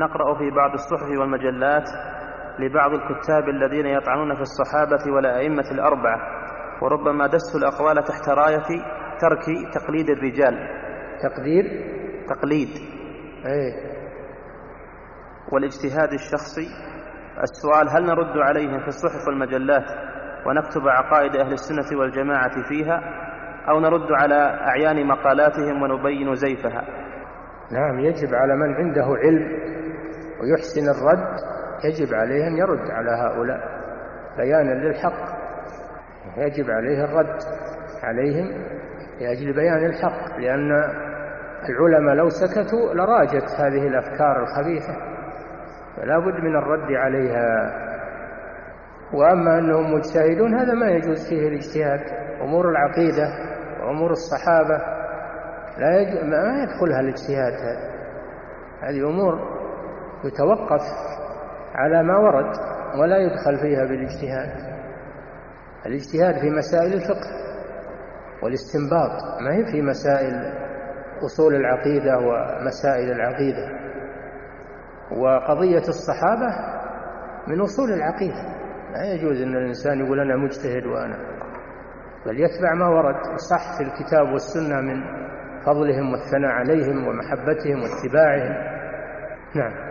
نقرأ في بعض الصحف والمجلات لبعض الكتاب الذين يطعنون في الصحابة والأئمة الأربعة، وربما دسوا الأقوال تحت راية ترك تقليد الرجال. تقليد والاجتهاد الشخصي. السؤال: هل نرد عليهم في الصحف والمجلات ونكتب عقائد أهل السنة والجماعة فيها، أو نرد على أعيان مقالاتهم ونبين زيفها؟ نعم، يجب على من عنده علم ويحسن الرد، يجب عليه أن يرد على هؤلاء بيانا للحق. يجب عليه الرد عليهم لأجل بيان الحق، لأن العلماء لو سكتوا لراجت هذه الأفكار الخبيثة، فلا بد من الرد عليها. وأما أنهم مجتهدون هذا ما يجوز فيه الاجتهاد. أمور العقيدة وأمور الصحابة ما يدخلها الاجتهاد. هذه أمور يتوقف على ما ورد ولا يدخل فيها بالاجتهاد. الاجتهاد في مسائل الفقه والاستنباط، ما هي في مسائل أصول العقيدة ومسائل العقيدة. وقضية الصحابة من أصول العقيدة، لا يجوز أن الإنسان يقول أنا مجتهد بل يتبع ما ورد صح في الكتاب والسنة من فضلهم والثناء عليهم ومحبتهم واتباعهم. نعم.